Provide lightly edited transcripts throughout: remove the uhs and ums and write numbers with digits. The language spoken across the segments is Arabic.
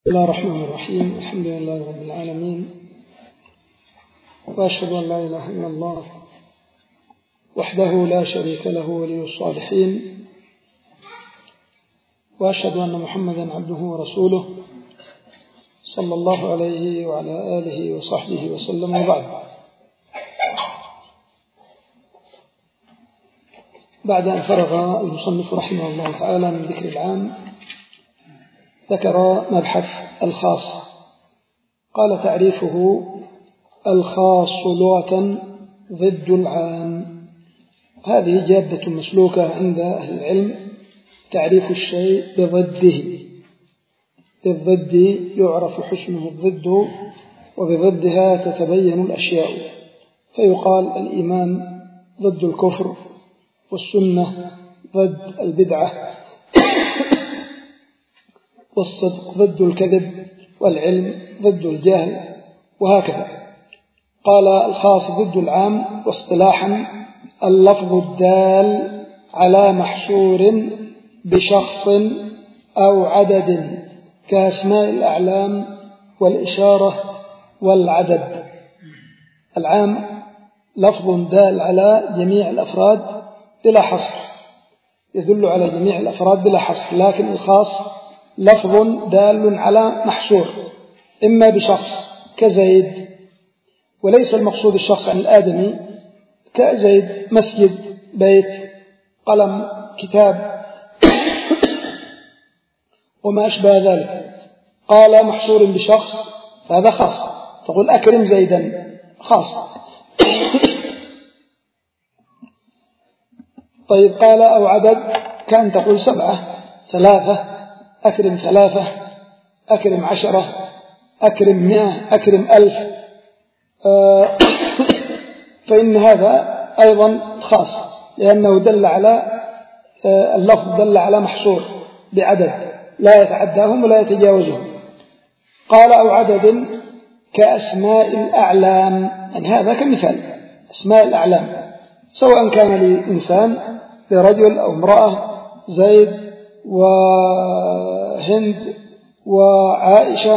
بسم الله الرحمن الرحيم. الحمد لله رب العالمين، وأشهد أن لا إله إلا الله وحده لا شريك له ولي الصالحين، وأشهد أن محمدا عبده ورسوله صلى الله عليه وعلى آله وصحبه وسلم. وبعد، بعد أن فرغ المصنف رحمه الله تعالى من ذكر العام، ذكر مبحث الخاص. قال: تعريفه: الخاص لغة ضد العام. هذه جادة مسلوكة عند أهل العلم، تعريف الشيء بضده. بالضد يعرف حسنه الضد، وبضدها تتبين الأشياء. فيقال: الإيمان ضد الكفر، والسنة ضد البدعة، والصدق ضد الكذب، والعلم ضد الجهل، وهكذا. قال: الخاص ضد العام. واصطلاحا: اللفظ الدال على محصور بشخص أو عدد، كأسماء الأعلام والإشارة والعدد. العام لفظ دال على جميع الأفراد بلا حصر، يدل على جميع الأفراد بلا حصر. لكن الخاص لفظ دال على محصور، إما بشخص كزيد، وليس المقصود الشخص عن الآدمي، كزيد مسجد، بيت، قلم، كتاب وما أشبه ذلك. قال: محصور بشخص، هذا خاص. تقول: أكرم زيدا، خاص. طيب، قال: أو عدد، كان تقول 7، 3، أكرم 3، أكرم 10، أكرم 100، أكرم 1000. فإن هذا أيضا خاص، لأنه دل على اللفظ دل على محصور بعدد لا يتعداهم ولا يتجاوزهم. قال: أو عدد كأسماء الأعلام. يعني هذا كمثال أسماء الأعلام، سواء كان لإنسان، لرجل أو امرأة، زيد وهند وعائشة،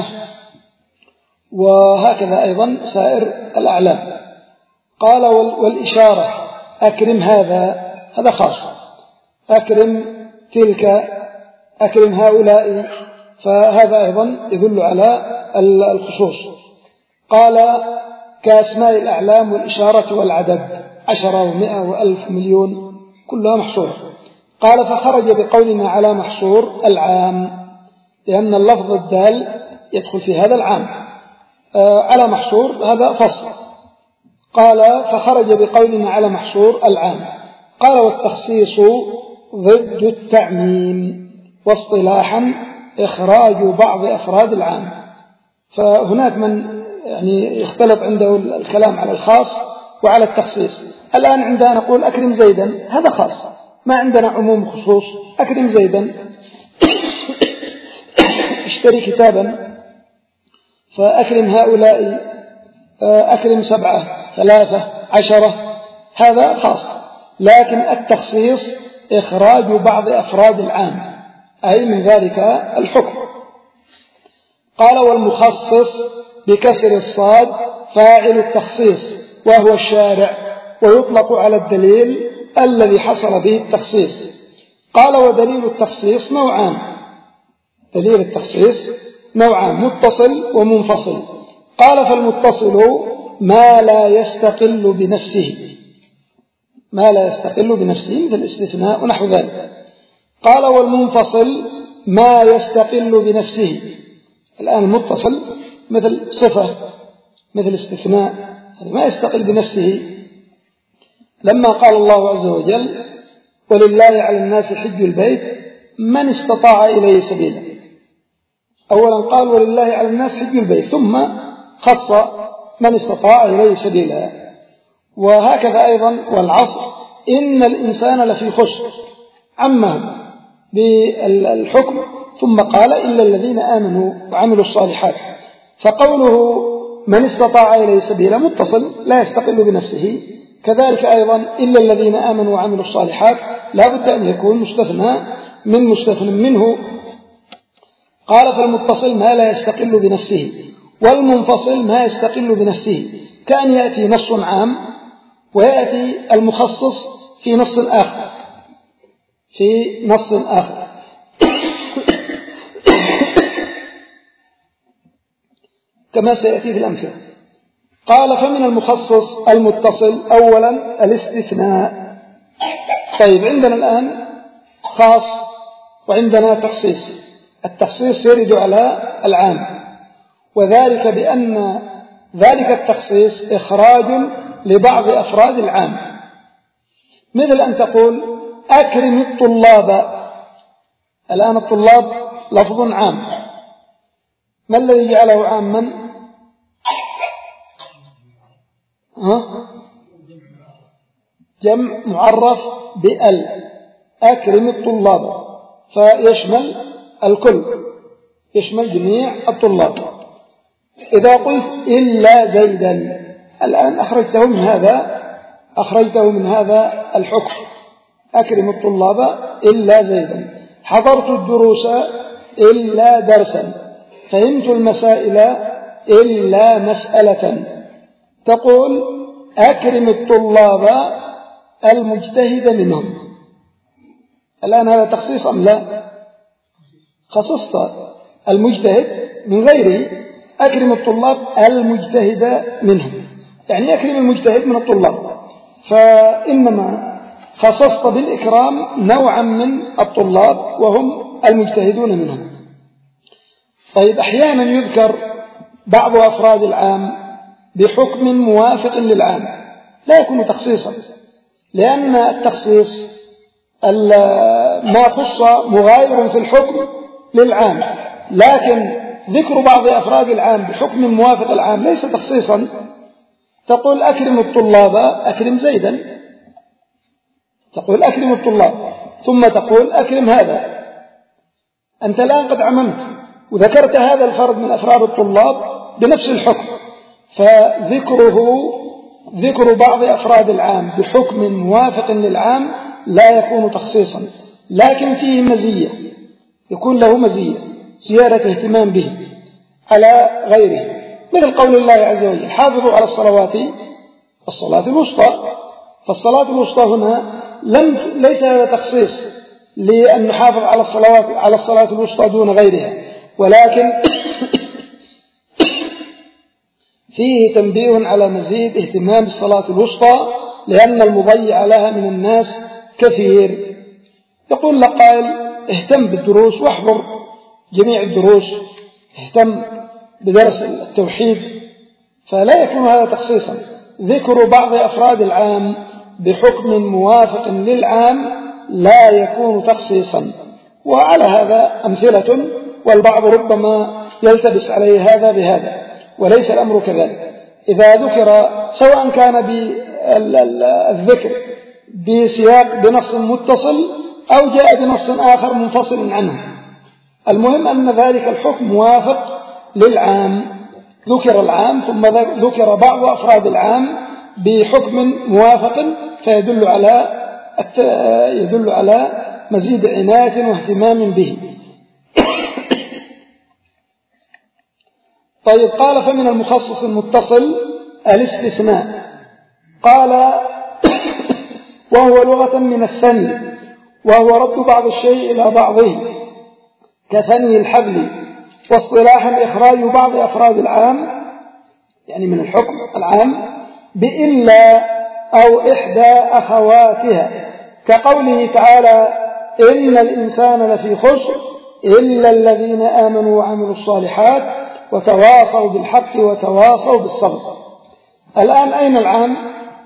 وهكذا أيضا سائر الأعلام. قال: والإشارة: أكرم هذا خاص، أكرم تلك، أكرم هؤلاء، فهذا أيضا يدل على الخصوص. قال: كأسماء الأعلام والإشارة والعدد، 10 و100 و1000 مليون، كلها محصورة. قال: فخرج بقولنا على محصور العام، لأن اللفظ الدال يدخل في هذا العام. على محصور هذا فصل. قال: فخرج بقولنا على محصور العام. قال: والتخصيص ضد التعميم، واصطلاحا إخراج بعض أفراد العام. فهناك من يعني يختلط عنده الكلام على الخاص وعلى التخصيص. الآن عندنا نقول: أكرم زيدا، هذا خاص، ما عندنا عموم خصوص. أكرم زيدا، اشتري كتابا، فأكرم هؤلاء، أكرم 7، 3، 10، هذا خاص. لكن التخصيص إخراج بعض أفراد العام، أي من ذلك الحكم. قال: والمخصص بكسر الصاد فاعل التخصيص، وهو الشارع، ويطلق على الدليل الذي حصل به التخصيص. قال: ودليل التخصيص نوعان. دليل التخصيص نوعان: متصل ومنفصل. قال: فالمتصل ما لا يستقل بنفسه، ما لا يستقل بنفسه، مثل الاستثناء ونحو ذلك. قال: والمنفصل ما يستقل بنفسه. الآن المتصل مثل صفة، مثل استثناء، ما يستقل بنفسه. لما قال الله عز وجل: ولله على الناس حج البيت من استطاع إليه سبيلا، أولا قال: ولله على الناس حج البيت، ثم خص من استطاع إليه سبيلا. وهكذا أيضا: والعصر إن الإنسان لفي خسر، عمه بالحكم، ثم قال: إلا الذين آمنوا وعملوا الصالحات. فقوله من استطاع إليه سبيلا متصل لا يستقل بنفسه. كذلك أيضا: إلا الذين آمنوا وعملوا الصالحات، لا بد أن يكون مستثنى من مستثنى منه. قال فالمتصل ما لا يستقل بنفسه، والمنفصل ما يستقل بنفسه، كأن يأتي نص عام ويأتي المخصص في نص آخر كما سيأتي في الأمثلة. قال فمن المخصص المتصل أولا الاستثناء. طيب عندنا الآن خاص وعندنا تخصيص. التخصيص يرد على العام، وذلك بأن ذلك التخصيص إخراج لبعض أفراد العام، مثل أن تقول أكرم الطلاب. الآن الطلاب لفظ عام، ما الذي جعله عاما؟ جمع معرف بال، أكرم الطلاب، فيشمل الكل، يشمل جميع الطلاب. إذا قلت إلا زيدا، الآن أخرجته من هذا الحكم، أكرم الطلاب إلا زيدا، حضرت الدروس إلا درسا، فهمت المسائل إلا مسألة. تقول أكرم الطلاب المجتهد منهم. الآن هذا تخصيص أم لا؟ خصصت المجتهد من غيره، أكرم الطلاب المجتهد منهم، يعني أكرم المجتهد من الطلاب، فإنما خصصت بالإكرام نوعا من الطلاب وهم المجتهدون منهم. طيب أحيانا يذكر بعض أفراد العام بحكم موافق للعام، لا يكون تخصيصا، لأن التخصيص ما خص مغاير في الحكم للعام، لكن ذكر بعض أفراد العام بحكم موافق العام ليس تخصيصا. تقول أكرم الطلاب، أكرم زيدا، تقول أكرم الطلاب، ثم تقول أكرم هذا. أنت الآن قد عممت وذكرت هذا الفرد من أفراد الطلاب بنفس الحكم، ذكر بعض أفراد العام بحكم موافق للعام لا يكون تخصيصا، لكن فيه مزية، يكون له مزية زيادة اهتمام به على غيره، مثل قول الله عز وجل حافظوا على الصلاة الوسطى. فالصلاة الوسطى هنا ليس هذا تخصيص لأن نحافظ على الصلاة الوسطى دون غيرها، ولكن فيه تنبيه على مزيد اهتمام بالصلاة الوسطى، لأن المضيع لها من الناس كثير. يقول لك قائل اهتم بالدروس واحضر جميع الدروس، اهتم بدرس التوحيد، فلا يكون هذا تخصيصا. ذكر بعض أفراد العام بحكم موافق للعام لا يكون تخصيصا. وعلى هذا أمثلة، والبعض ربما يلتبس عليه هذا بهذا، وليس الأمر كذلك. إذا ذكر سواء كان بالذكر بسياق بنص متصل أو جاء بنص آخر منفصل عنه، المهم أن ذلك الحكم موافق للعام. ذكر العام ثم ذكر بعض أفراد العام بحكم موافق، فيدل على مزيد عناية واهتمام به. طيب قال فمن المخصص المتصل الاستثناء. قال وهو لغة من الثني، وهو رد بعض الشيء إلى بعضه كثني الحبل، واصطلاحا إخراج بعض أفراد العام يعني من الحكم العام بإلا أو إحدى أخواتها، كقوله تعالى إن الإنسان لفي خسر إلا الذين آمنوا وعملوا الصالحات وتواصوا بالحق وتواصوا بالصبر. الآن أين العام؟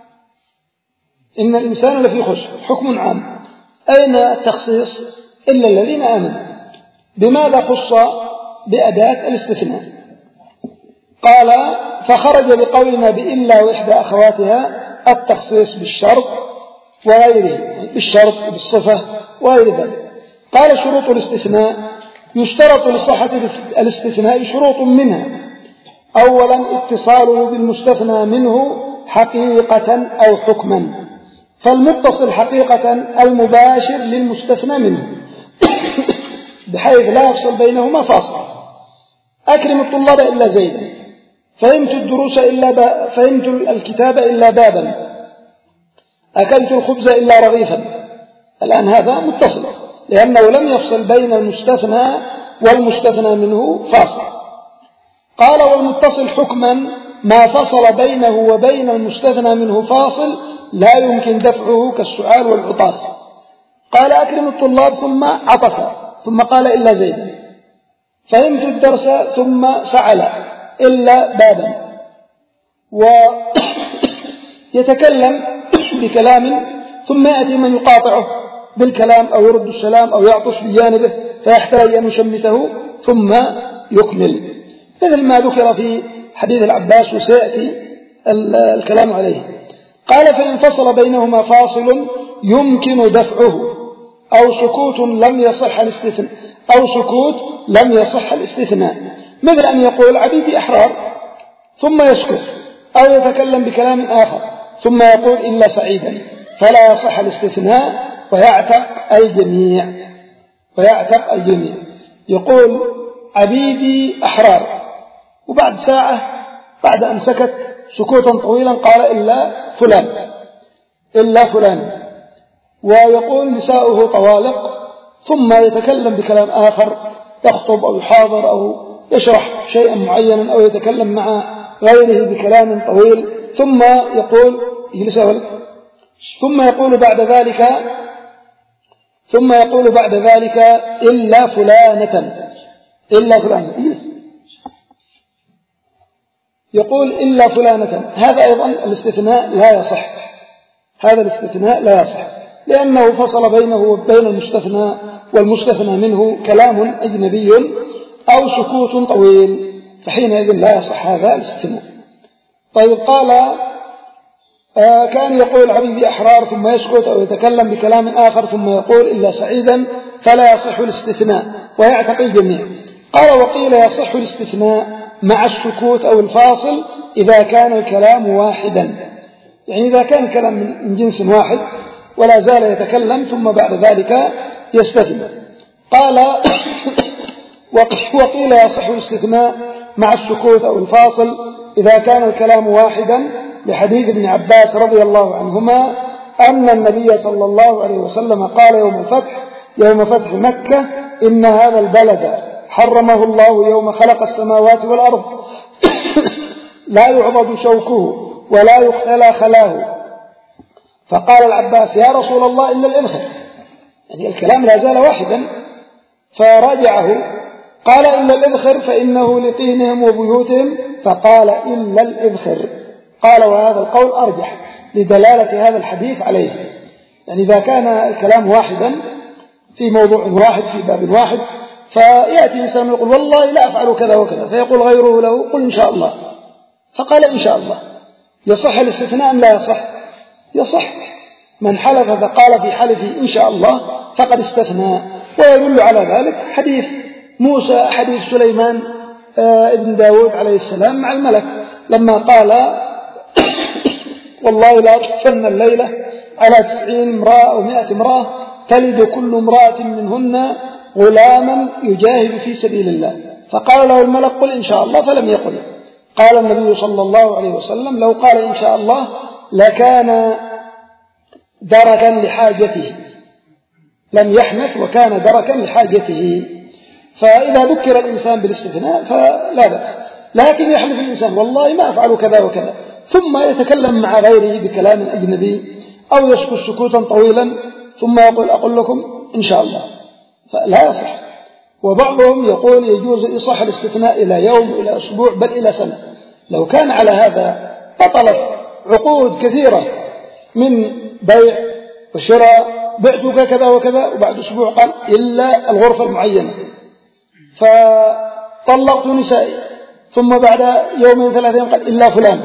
إن الإنسان لفي خسر حكم عام، أين التخصيص؟ إلا الذين آمنوا. بماذا خص؟ بأداة الاستثناء. قال فخرج بقولنا بإلا وإحدى أخواتها التخصيص بالشرط وغيره، بالشرط بالصفة وغير ذلك. قال شروط الاستثناء يشترط لصحة الاستثناء شروط منها: أولا اتصاله بالمستثنى منه حقيقة أو حكما، فالمتصل حقيقة المباشر للمستثنى منه بحيث لا يفصل بينهما فاصل. أكرم الطلاب إلا زيدا، فهمت الكتاب إلا بابا، أكلت الخبز إلا رغيفا. الآن هذا متصل لأنه لم يفصل بين المستثنى والمستثنى منه فاصل. قال والمتصل حكما ما فصل بينه وبين المستثنى منه فاصل لا يمكن دفعه كالسؤال والعطاس. قال أكرم الطلاب ثم عطس ثم قال إلا زيدا، فهمت الدرس ثم سعل إلا بابا، ويتكلم بكلام ثم يأتي من يقاطعه بالكلام أو يرد السلام أو يعطس بجانبه فيحتاج أن يشمته ثم يكمل، مثل ما ذكر في حديث العباس وسيأتي الكلام عليه. قال فإن فصل بينهما فاصل يمكن دفعه أو سكوت لم يصح الاستثناء، مثل أن يقول عبيدي أحرار ثم يسكت، أو يتكلم بكلام آخر ثم يقول إلا سعيدا، فلا يصح الاستثناء ويعتق الجميع. يقول عبيدي أحرار، وبعد ساعة بعد أن سكت سكوتا طويلا قال إلا فلان، ويقول نساؤه طوالق، ثم يتكلم بكلام آخر يخطب أو يحاضر أو يشرح شيئا معينا أو يتكلم مع غيره بكلام طويل، ثم يقول بعد ذلك إلا فلانة يقول إلا فلانة. هذا أيضا الاستثناء لا يصح لأنه فصل بينه وبين المستثنى والمستثنى منه كلام أجنبي أو سكوت طويل، فحينئذ لا يصح هذا الاستثناء. طيب قال كان يقول عبيدي أحرار ثم يسكت أو يتكلم بكلام آخر ثم يقول إلا سعيدا، فلا يصح الاستثناء ويعتقي الجميع. قال وقيل يصح الاستثناء مع السكوت أو الفاصل إذا كان الكلام واحدا، يعني إذا كان الكلام من جنس واحد ولا زال يتكلم ثم بعد ذلك يستثنى. قال وقيل يصح الاستثناء مع السكوت أو الفاصل إذا كان الكلام واحدا، لحديث ابن عباس رضي الله عنهما أن النبي صلى الله عليه وسلم قال يوم فتح مكة إن هذا البلد حرمه الله يوم خلق السماوات والأرض لا يعضد شوكه ولا يختلى خلاه. فقال العباس يا رسول الله إلا الإذخر، يعني الكلام لا زال واحدا، فراجعه قال إلا الإذخر فإنه لطينهم وبيوتهم، فقال إلا الإذخر. قال وهذا القول أرجح لدلالة هذا الحديث عليه، يعني إذا كان الكلام واحدا في موضوع واحد في باب واحد، فيأتي إنسان يقول والله لا أفعل كذا وكذا، فيقول غيره له قل إن شاء الله، فقال إن شاء الله، يصح الاستثناء أم لا يصح؟ يصح. من حلف فقال في حلفه إن شاء الله فقد استثنى. ويدل على ذلك حديث سليمان ابن داود عليه السلام مع الملك لما قال والله لا أطفن الليلة على 90 امرأة أو 100 امرأة تلد كل امرأة منهن غلاما يجاهد في سبيل الله، فقال له الملك قل إن شاء الله، فلم يقل. قال النبي صلى الله عليه وسلم لو قال إن شاء الله لكان دركا لحاجته، لم يحنث وكان دركا لحاجته. فإذا ذكر الإنسان بالاستثناء فلا بأس، لكن يحلف الإنسان والله ما أفعل كذا وكذا ثم يتكلم مع غيره بكلام أجنبي أو يسكت سكوتا طويلا ثم يقول أقول لكم إن شاء الله، فلا يصح. وبعضهم يقول يجوز إصاحة الاستثناء إلى يوم إلى أسبوع بل إلى سنة. لو كان على هذا بطلت عقود كثيرة من بيع وشراء، بعتك كذا وكذا وبعد أسبوع قال إلا الغرفة المعينة، فطلقت نسائي، ثم بعد يومين 3 قال إلا فلان،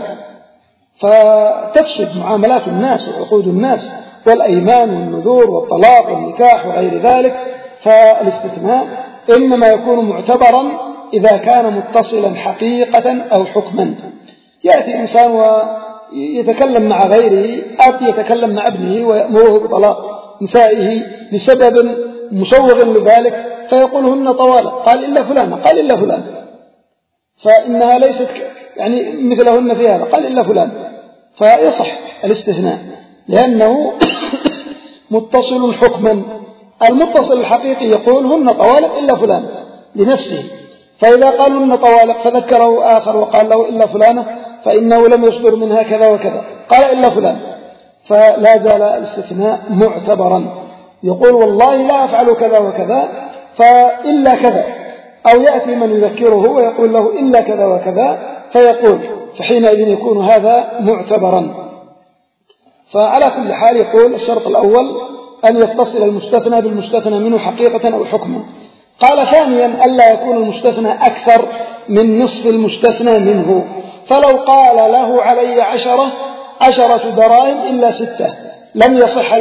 فتفسد معاملات الناس وعقود الناس والأيمان والنذور والطلاق والنكاح وغير ذلك. فالاستثناء إنما يكون معتبرا إذا كان متصلا حقيقة أو حكما. يأتي إنسان ويتكلم مع غيره، يتكلم مع ابنه ويأمره بطلاق نسائه لسبب مسوغ لذلك، فيقول هن طوال، قال إلا فلان، قال إلا فلان، فإنها ليست يعني مثلهن في هذا، قال إلا فلان، فيصح الاستثناء لأنه متصل حكما. المتصل الحقيقي يقول هن طوالق إلا فلان لنفسه، فإذا قالوا هن طوالق فذكره آخر وقال له إلا فلانة فإنه لم يصدر منها كذا وكذا، قال إلا فلان، فلا زال الاستثناء معتبرا. يقول والله لا أفعل كذا وكذا فإلا كذا، أو يأتي من يذكره ويقول له إلا كذا وكذا فيقول، فحينئذ يكون هذا معتبرا. فعلى كل حال يقول الشرط الأول أن يتصل المستثنى بالمستثنى منه حقيقة أو حكما. قال ثانيا ألا يكون المستثنى أكثر من نصف المستثنى منه، فلو قال له علي 10 دراهم إلا 6 لم يصح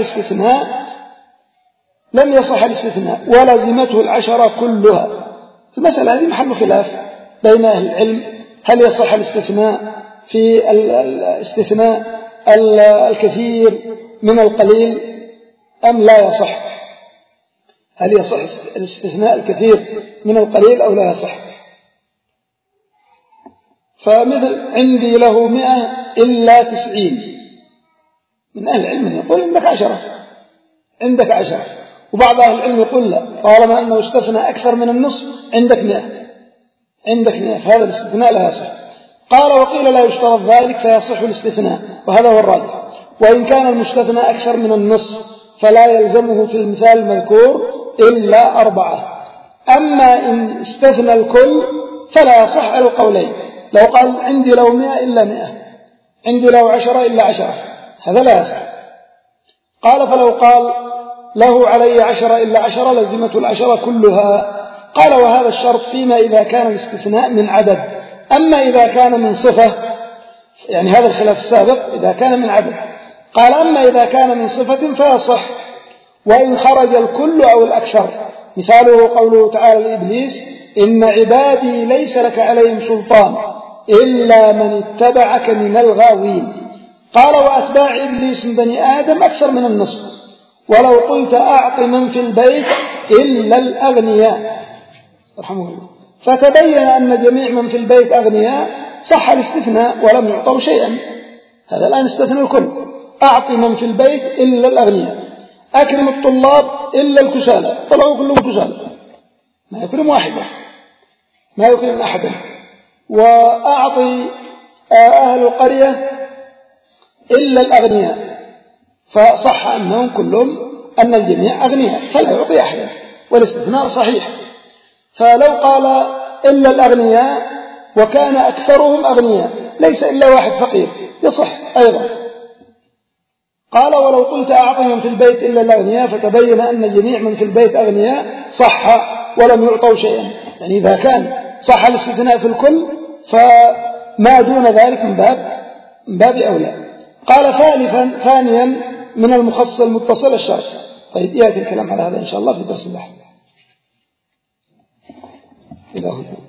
الاستثناء ولزمته 10 كلها. المسألة هذه محل خلاف بين أهل العلم، هل يصح الاستثناء في الاستثناء الكثير من القليل أم لا يصح؟ هل يصح الاستثناء الكثير من القليل أو لا يصح؟ فمثل عندي له 100 إلا 90، من أهل العلم يقول عندك 10، وبعض أهل العلم يقول لا، طالما أنه استثنى أكثر من النصف عندك 100، فهذا الاستثناء لا يصح. قال وقيل لا يشترط ذلك فيصح الاستثناء، وهذا هو الراجح. وإن كان المستثنى أكثر من النصف فلا يلزمه في المثال المذكور إلا 4. أما إن استثنى الكل فلا يصح على القولين، لو قال عندي لو 100 إلا 100، عندي لو 10 إلا 10، هذا لا يصح. قال فلو قال له علي 10 إلا 10 لزمته 10 كلها. قال وهذا الشرط فيما إذا كان الاستثناء من عدد، أما إذا كان من صفة، يعني هذا الخلاف السابق إذا كان من عدد. قال أما إذا كان من صفة فيصح وإن خرج الكل أو الأكثر. مثاله قوله تعالى لإبليس إن عبادي ليس لك عليهم سلطان إلا من اتبعك من الغاوين. قال وأتباع إبليس من بني آدم أكثر من النصف، ولو قلت أعط من في البيت إلا الأغنياء رحمه الله، فتبين أن جميع من في البيت أغنياء، صح الاستثناء ولم يعطوا شيئا. هذا الآن استثنى الكل، أعط من في البيت إلا الأغنياء، أكرم الطلاب إلا الكسالى، طلعوا كلهم كسالى، ما يكرم واحدا، ما يكرم أحدا. وأعطي أهل القرية إلا الأغنياء، فصح أنهم كلهم أن الجميع أغنياء فلا يعطي أحدا، والاستثناء صحيح. فلو قال إلا الأغنياء وكان أكثرهم أغنياء ليس إلا واحد فقير يصح أيضا. قال ولو قلت أعطي من في البيت إلا الأغنياء فتبين أن جميع من في البيت أغنياء، صح ولم يعطوا شيئا. يعني إذا كان صح الاستثناء في الكل فما دون ذلك من باب أولى. قال ثانيا من المخصص المتصل الشرط. طيب يأتي الكلام على هذا إن شاء الله في درس البحث.